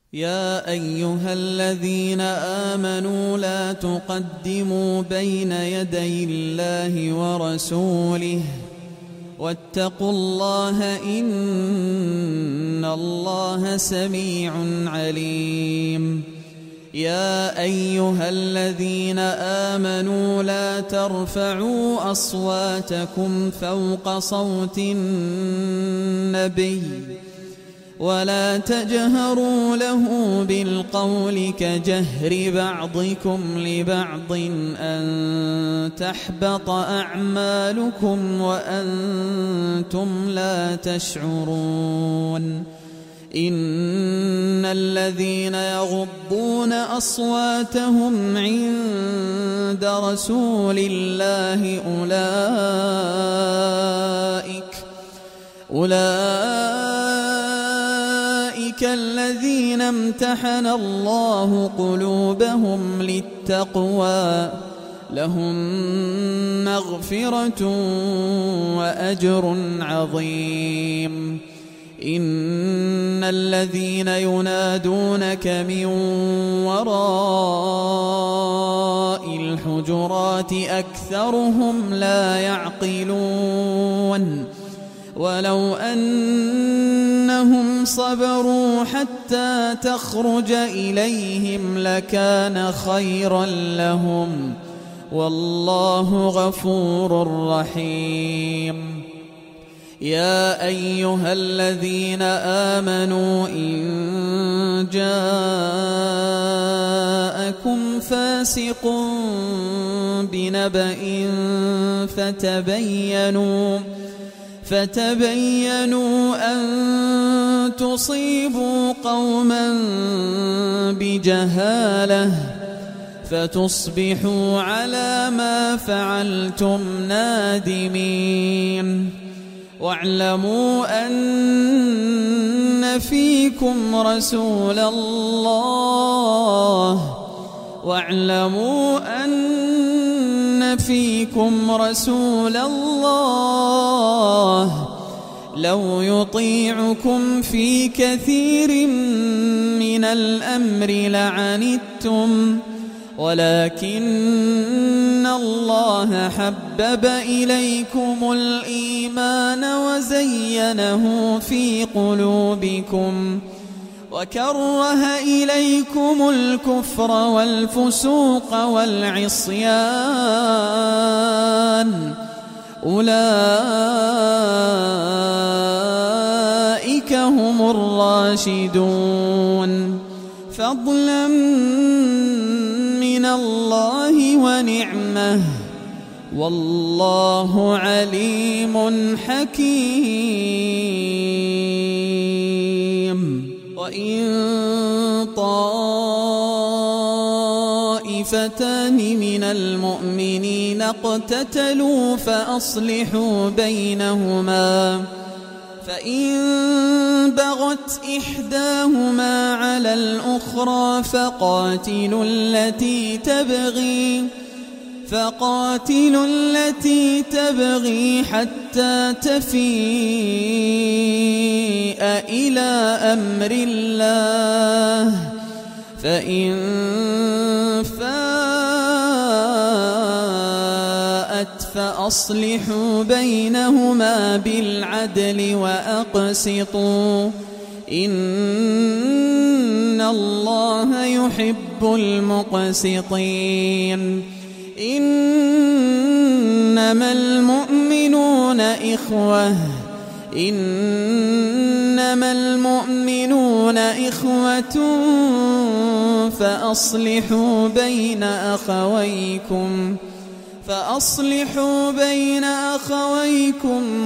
يا أيها الذين آمنوا لا تقدموا بين يدي الله ورسوله واتقوا الله إن الله سميع عليم. يا أيها الذين آمنوا لا ترفعوا أصواتكم فوق صوت النبي ولا تجهروا له بالقول كجهر بعضكم لبعض أن تحبط أعمالكم وأنتم لا تشعرون. إن الذين يغضون أصواتهم عند رسول الله أولئك الذين امتحن الله قلوبهم للتقوى لهم مغفرة وأجر عظيم. إن الذين ينادونك من وراء الحجرات أكثرهم لا يعقلون. ولو أنهم صبروا حتى تخرج إليهم لكان خيرا لهم والله غفور رحيم. يا أيها الذين آمنوا إن جاءكم فاسق بنبأ فتبينوا أن تصيبوا قوما بجهالة فتصبحوا على ما فعلتم نادمين. واعلموا أن فيكم رسول الله لو يطيعكم في كثير من الأمر لعنتم ولكن الله حبب إليكم الإيمان وزينه في قلوبكم وكره إليكم الكفر والفسوق والعصيان أولئك هم الراشدون فضلا من الله ونعمه والله عليم حكيم. وإن طائفتان من المؤمنين اقتتلوا فأصلحوا بينهما فإن بغت إحداهما على الأخرى فقاتلوا التي تبغي حتى تفيء إلى أمر الله فإن فاءت فأصلحوا بينهما بالعدل وأقسطوا إن الله يحب المقسطين. إنما المؤمنون إخوة فأصلحوا بين أخويكم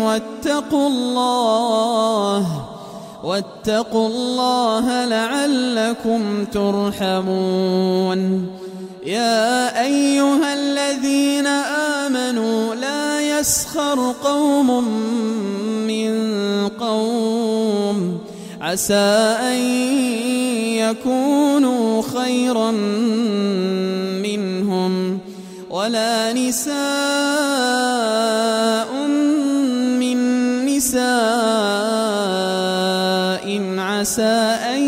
واتقوا الله لعلكم ترحمون. يا أيها الذين آمنوا لا يسخر قوم من قوم عسى أن يكونوا خيرا منهم ولا نساء من نساء عسى أن أن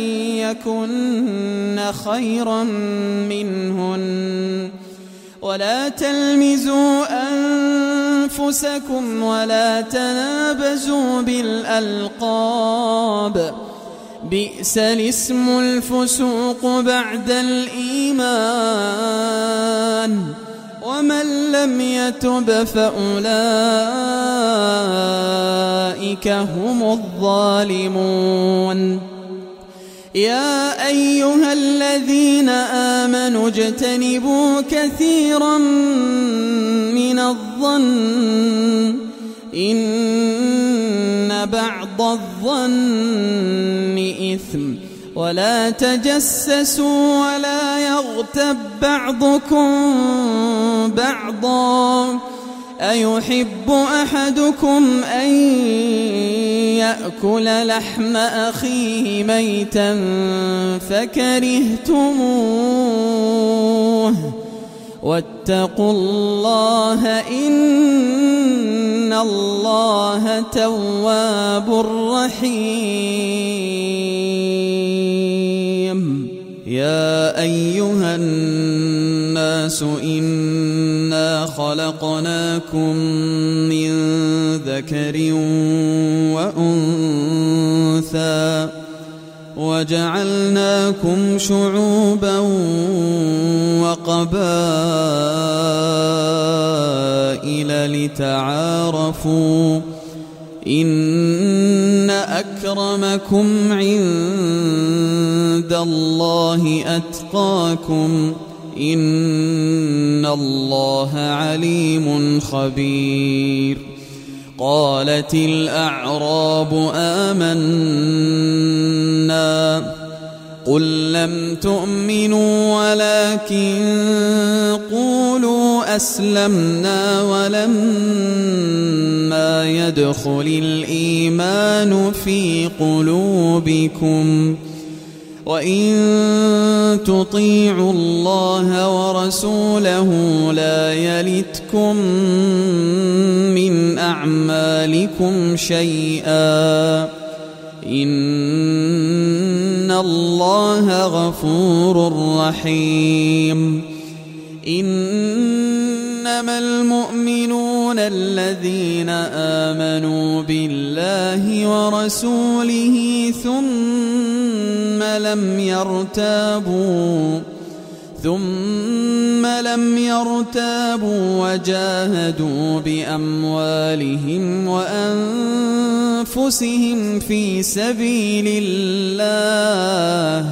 يكن خيرا منهن ولا تلمزوا أنفسكم ولا تنابزوا بالألقاب بئس الاسم الفسوق بعد الإيمان ومن لم يتب فأولئك هم الظالمون يا أيها الذين آمنوا اجتنبوا كثيرا من الظن إن بعض الظن إثم ولا تجسسوا ولا يغتب بعضكم بعضا أيحب أحدكم أن يأكل لحم أخيه ميتا فكرهتموه واتقوا الله إن الله تواب رحيم يا أيها الناس إنا خلقناكم من ذكر وأنثى وجعلناكم شعوبا وقبائل لتعارفوا إن أكرمكم عند الله أتقاكم إن الله عليم خبير قالت الأعراب آمنا قل لم تؤمنوا ولكن قولوا أسلمنا ولما يدخل الإيمان في قلوبكم وإن تطيعوا الله ورسوله لا يلتكم من أعمالكم شيئا إن الله غفور رحيم إنما المؤمنون الذين آمنوا بالله ورسوله ثم لم يرتابوا وجاهدوا بأموالهم وأنفسهم في سبيل الله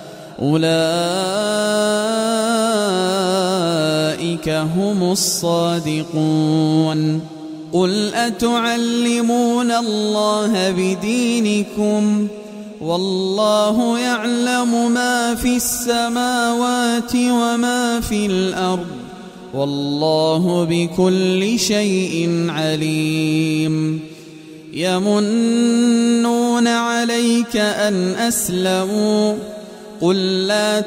أولئك هم الصادقون قل أتعلمون الله بدينكم والله يعلم ما في السماوات وما في الأرض والله بكل شيء عليم يمنون عليك أن أسلموا قل لا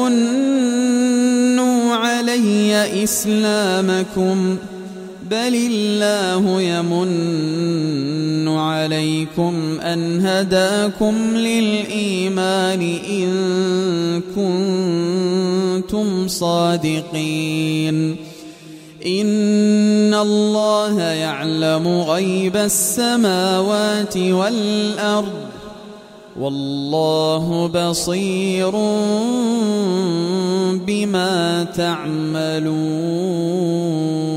تمنوا علي إسلامكم بل الله يمن عليكم أن هداكم للإيمان إن كنتم صادقين إن الله يعلم غيب السماوات والأرض والله بصير بما تعملون